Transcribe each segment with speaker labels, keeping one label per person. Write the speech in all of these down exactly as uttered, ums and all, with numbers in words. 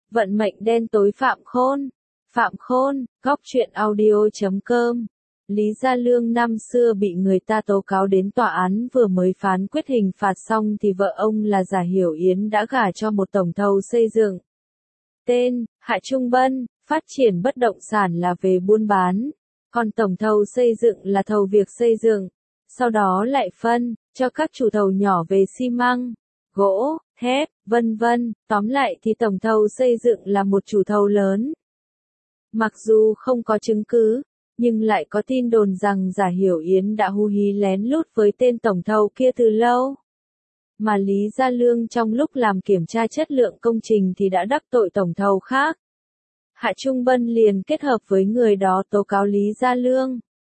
Speaker 1: Vận mệnh đen tối Phạm Khôn. Phạm Khôn, góc truyện audio chấm com. Lý Gia Lương năm xưa bị người ta tố cáo đến tòa án vừa mới phán quyết hình phạt xong thì vợ ông là Giả Hiểu Yến đã gả cho một tổng thầu xây dựng. Tên, Hạ Trung Bân, phát triển bất động sản là về buôn bán. Còn tổng thầu xây dựng là thầu việc xây dựng. Sau đó lại phân, cho các chủ thầu nhỏ về xi măng, gỗ, thép, vân vân. Tóm lại thì tổng thầu xây dựng là một chủ thầu lớn. Mặc dù không có chứng cứ, nhưng lại có tin đồn rằng Giả Hiểu Yến đã hú hí lén lút với tên tổng thầu kia từ lâu. Mà Lý Gia Lương trong lúc làm kiểm tra chất lượng công trình thì đã đắc tội tổng thầu khác. Hạ Trung Bân liền kết hợp với người đó tố cáo Lý Gia Lương.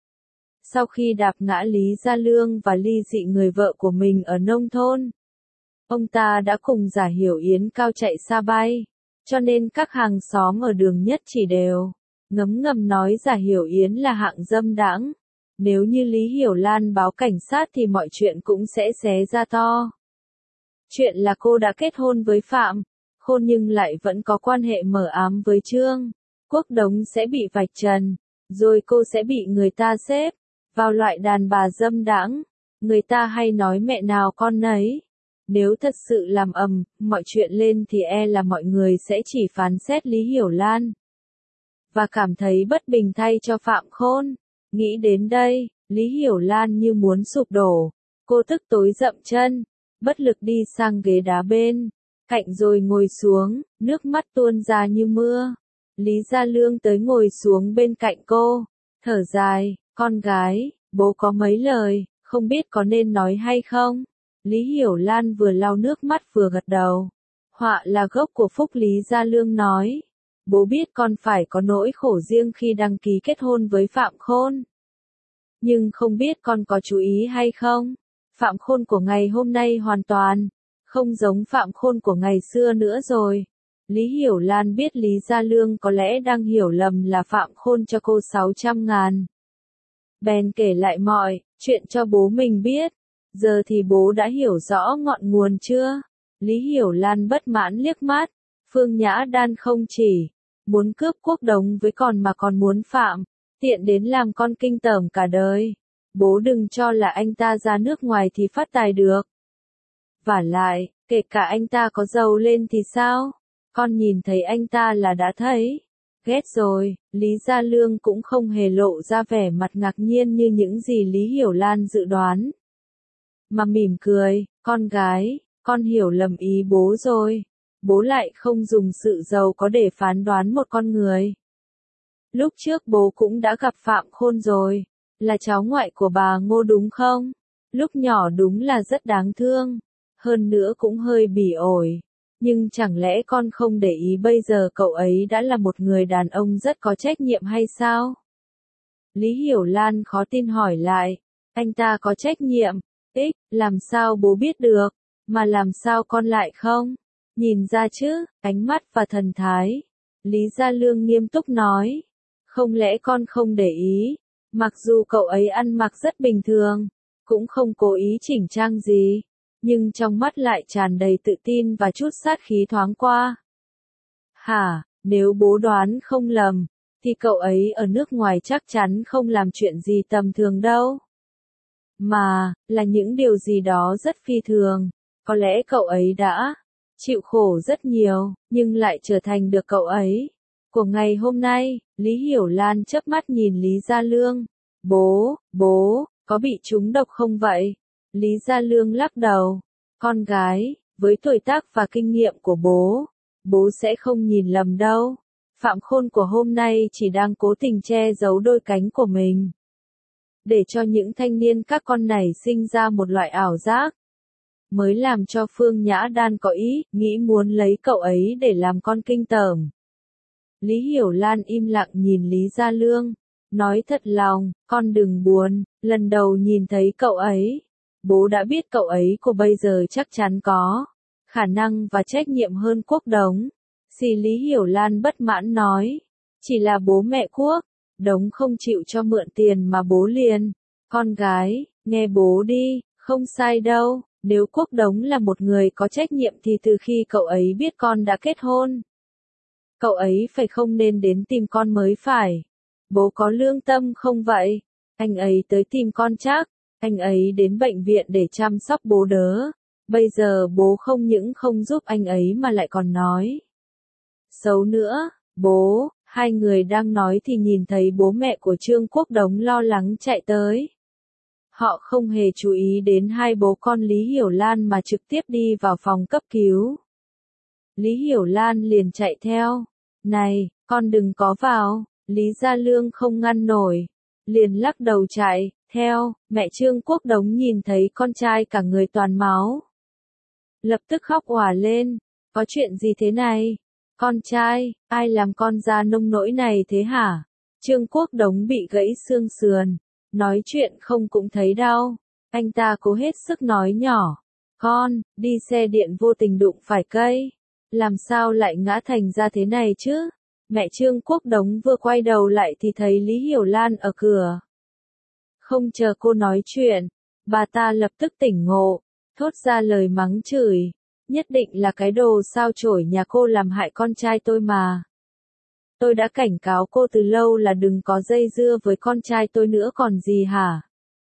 Speaker 1: Sau khi đạp ngã Lý Gia Lương và ly dị người vợ của mình ở nông thôn, ông ta đã cùng Giả Hiểu Yến cao chạy xa bay, cho nên các hàng xóm ở đường Nhất Chỉ đều ngấm ngầm nói Giả Hiểu Yến là hạng dâm đãng. Nếu như Lý Hiểu Lan báo cảnh sát thì mọi chuyện cũng sẽ xé ra to. Chuyện là cô đã kết hôn với Phạm Khôn nhưng lại vẫn có quan hệ mờ ám với Trương Quốc Đống sẽ bị vạch trần, rồi cô sẽ bị người ta xếp vào loại đàn bà dâm đãng. Người ta hay nói mẹ nào con nấy. Nếu thật sự làm ầm mọi chuyện lên thì e là mọi người sẽ chỉ phán xét Lý Hiểu Lan và cảm thấy bất bình thay cho Phạm Khôn. Nghĩ đến đây, Lý Hiểu Lan như muốn sụp đổ. Cô tức tối dậm chân, bất lực đi sang ghế đá bên cạnh rồi ngồi xuống, nước mắt tuôn ra như mưa. Lý Gia Lương tới ngồi xuống bên cạnh cô, thở dài, con gái, bố có mấy lời, không biết có nên nói hay không. Lý Hiểu Lan vừa lau nước mắt vừa gật đầu. Họa là gốc của phúc. Lý Gia Lương nói, bố biết con phải có nỗi khổ riêng khi đăng ký kết hôn với Phạm Khôn. Nhưng không biết con có chú ý hay không? Phạm Khôn của ngày hôm nay hoàn toàn không giống Phạm Khôn của ngày xưa nữa rồi. Lý Hiểu Lan biết Lý Gia Lương có lẽ đang hiểu lầm là Phạm Khôn cho cô sáu trăm ngàn. Bèn kể lại mọi chuyện cho bố mình biết. Giờ thì bố đã hiểu rõ ngọn nguồn chưa? Lý Hiểu Lan bất mãn liếc mắt. Phương Nhã Đan không chỉ muốn cướp Quốc Đống với con mà còn muốn Phạm Tiện đến làm con kinh tởm cả đời. Bố đừng cho là anh ta ra nước ngoài thì phát tài được. Vả lại, kể cả anh ta có giàu lên thì sao? Con nhìn thấy anh ta là đã thấy ghét rồi. Lý Gia Lương cũng không hề lộ ra vẻ mặt ngạc nhiên như những gì Lý Hiểu Lan dự đoán, mà mỉm cười, con gái, con hiểu lầm ý bố rồi. Bố lại không dùng sự giàu có để phán đoán một con người. Lúc trước bố cũng đã gặp Phạm Khôn rồi, là cháu ngoại của bà Ngô đúng không? Lúc nhỏ đúng là rất đáng thương, hơn nữa cũng hơi bỉ ổi. Nhưng chẳng lẽ con không để ý bây giờ cậu ấy đã là một người đàn ông rất có trách nhiệm hay sao? Lý Hiểu Lan khó tin hỏi lại, anh ta có trách nhiệm? Ích, làm sao bố biết được, mà làm sao con lại không? Nhìn ra chứ, ánh mắt và thần thái. Lý Gia Lương nghiêm túc nói, không lẽ con không để ý, mặc dù cậu ấy ăn mặc rất bình thường, cũng không cố ý chỉnh trang gì, nhưng trong mắt lại tràn đầy tự tin và chút sát khí thoáng qua. Hả, nếu bố đoán không lầm, thì cậu ấy ở nước ngoài chắc chắn không làm chuyện gì tầm thường đâu. Mà, là những điều gì đó rất phi thường. Có lẽ cậu ấy đã chịu khổ rất nhiều, nhưng lại trở thành được cậu ấy của ngày hôm nay. Lý Hiểu Lan chớp mắt nhìn Lý Gia Lương. Bố, bố, có bị trúng độc không vậy? Lý Gia Lương lắc đầu. Con gái, với tuổi tác và kinh nghiệm của bố, bố sẽ không nhìn lầm đâu. Phạm Khôn của hôm nay chỉ đang cố tình che giấu đôi cánh của mình, để cho những thanh niên các con này sinh ra một loại ảo giác, mới làm cho Phương Nhã Đan có ý, nghĩ muốn lấy cậu ấy để làm con kinh tởm. Lý Hiểu Lan im lặng nhìn Lý Gia Lương, nói thật lòng, con đừng buồn, lần đầu nhìn thấy cậu ấy, bố đã biết cậu ấy của bây giờ chắc chắn có khả năng và trách nhiệm hơn Quốc Đống. Xì Lý Hiểu Lan bất mãn nói, chỉ là bố mẹ Quốc Đống không chịu cho mượn tiền mà bố liền. Con gái, nghe bố đi, không sai đâu. Nếu Quốc Đống là một người có trách nhiệm thì từ khi cậu ấy biết con đã kết hôn, Cậu ấy phải không nên đến tìm con mới phải. Bố có lương tâm không vậy? Anh ấy tới tìm con chắc. Anh ấy đến bệnh viện để chăm sóc bố đỡ. Bây giờ bố không những không giúp anh ấy mà lại còn nói xấu nữa. Bố, hai người đang nói thì nhìn thấy bố mẹ của Trương Quốc Đống lo lắng chạy tới. Họ không hề chú ý đến hai bố con Lý Hiểu Lan mà trực tiếp đi vào phòng cấp cứu. Lý Hiểu Lan liền chạy theo. Này, con đừng có vào. Lý Gia Lương không ngăn nổi. Liền lắc đầu chạy, theo. Mẹ Trương Quốc Đống nhìn thấy con trai cả người toàn máu. Lập tức khóc òa lên. Có chuyện gì thế này? Con trai, ai làm con ra nông nỗi này thế hả? Trương Quốc Đống bị gãy xương sườn. Nói chuyện không cũng thấy đau. Anh ta cố hết sức nói nhỏ. Con, đi xe điện vô tình đụng phải cây. Làm sao lại ngã thành ra thế này chứ? Mẹ Trương Quốc Đống vừa quay đầu lại thì thấy Lý Hiểu Lan ở cửa. Không chờ cô nói chuyện, bà ta lập tức tỉnh ngộ, thốt ra lời mắng chửi. Nhất định là cái đồ sao chổi nhà cô làm hại con trai tôi mà. Tôi đã cảnh cáo cô từ lâu là đừng có dây dưa với con trai tôi nữa còn gì hả?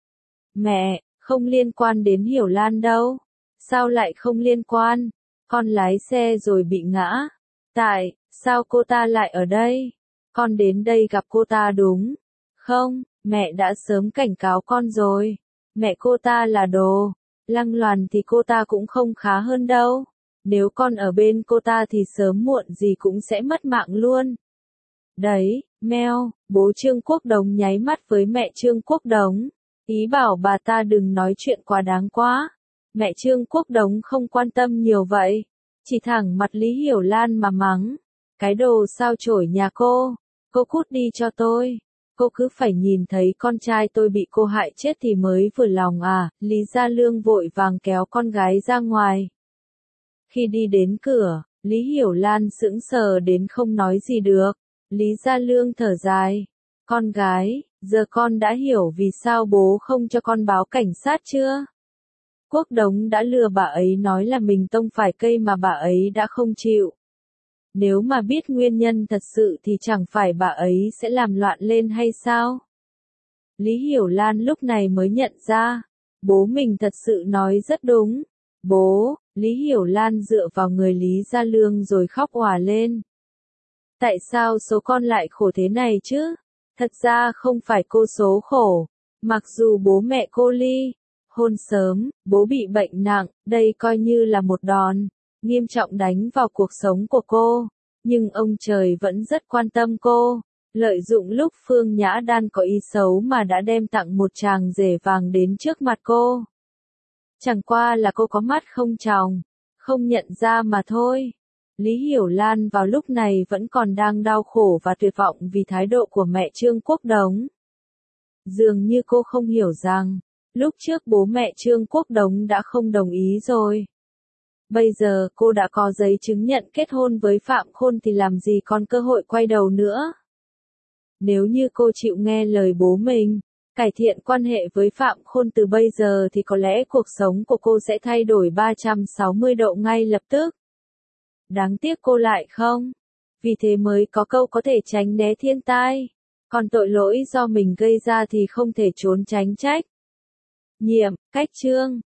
Speaker 1: Mẹ, không liên quan đến Hiểu Lan đâu. Sao lại không liên quan? Con lái xe rồi bị ngã. Tại, sao cô ta lại ở đây? Con đến đây gặp cô ta đúng không? Mẹ đã sớm cảnh cáo con rồi. Mẹ cô ta là đồ lăng loàn thì cô ta cũng không khá hơn đâu. Nếu con ở bên cô ta thì sớm muộn gì cũng sẽ mất mạng luôn. Đấy, meo, bố Trương Quốc Đống nháy mắt với mẹ Trương Quốc Đống. Ý bảo bà ta đừng nói chuyện quá đáng quá. Mẹ Trương Quốc Đống không quan tâm nhiều vậy. Chỉ thẳng mặt Lý Hiểu Lan mà mắng. Cái đồ sao chổi nhà cô. Cô cút đi cho tôi. Cô cứ phải nhìn thấy con trai tôi bị cô hại chết thì mới vừa lòng à. Lý Gia Lương vội vàng kéo con gái ra ngoài. Khi đi đến cửa, Lý Hiểu Lan sững sờ đến không nói gì được. Lý Gia Lương thở dài. Con gái, giờ con đã hiểu vì sao bố không cho con báo cảnh sát chưa? Quốc Đống đã lừa bà ấy nói là mình tông phải cây mà bà ấy đã không chịu. Nếu mà biết nguyên nhân thật sự thì chẳng phải bà ấy sẽ làm loạn lên hay sao? Lý Hiểu Lan lúc này mới nhận ra, bố mình thật sự nói rất đúng. Bố, Lý Hiểu Lan dựa vào người Lý Gia Lương rồi khóc òa lên. Tại sao số con lại khổ thế này chứ? Thật ra không phải cô số khổ. Mặc dù bố mẹ cô ly hôn sớm, bố bị bệnh nặng, đây coi như là một đòn nghiêm trọng đánh vào cuộc sống của cô. Nhưng ông trời vẫn rất quan tâm cô. Lợi dụng lúc Phương Nhã Đan có ý xấu mà đã đem tặng một chàng rể vàng đến trước mặt cô. Chẳng qua là cô có mắt không tròng, không nhận ra mà thôi. Lý Hiểu Lan vào lúc này vẫn còn đang đau khổ và tuyệt vọng vì thái độ của mẹ Trương Quốc Đống. Dường như cô không hiểu rằng, lúc trước bố mẹ Trương Quốc Đống đã không đồng ý rồi. Bây giờ cô đã có giấy chứng nhận kết hôn với Phạm Khôn thì làm gì còn cơ hội quay đầu nữa. Nếu như cô chịu nghe lời bố mình, cải thiện quan hệ với Phạm Khôn từ bây giờ thì có lẽ cuộc sống của cô sẽ thay đổi ba trăm sáu mươi độ ngay lập tức. Đáng tiếc cô lại không. Vì thế mới có câu có thể tránh né thiên tai. Còn tội lỗi do mình gây ra thì không thể trốn tránh trách nhiệm. Cách chương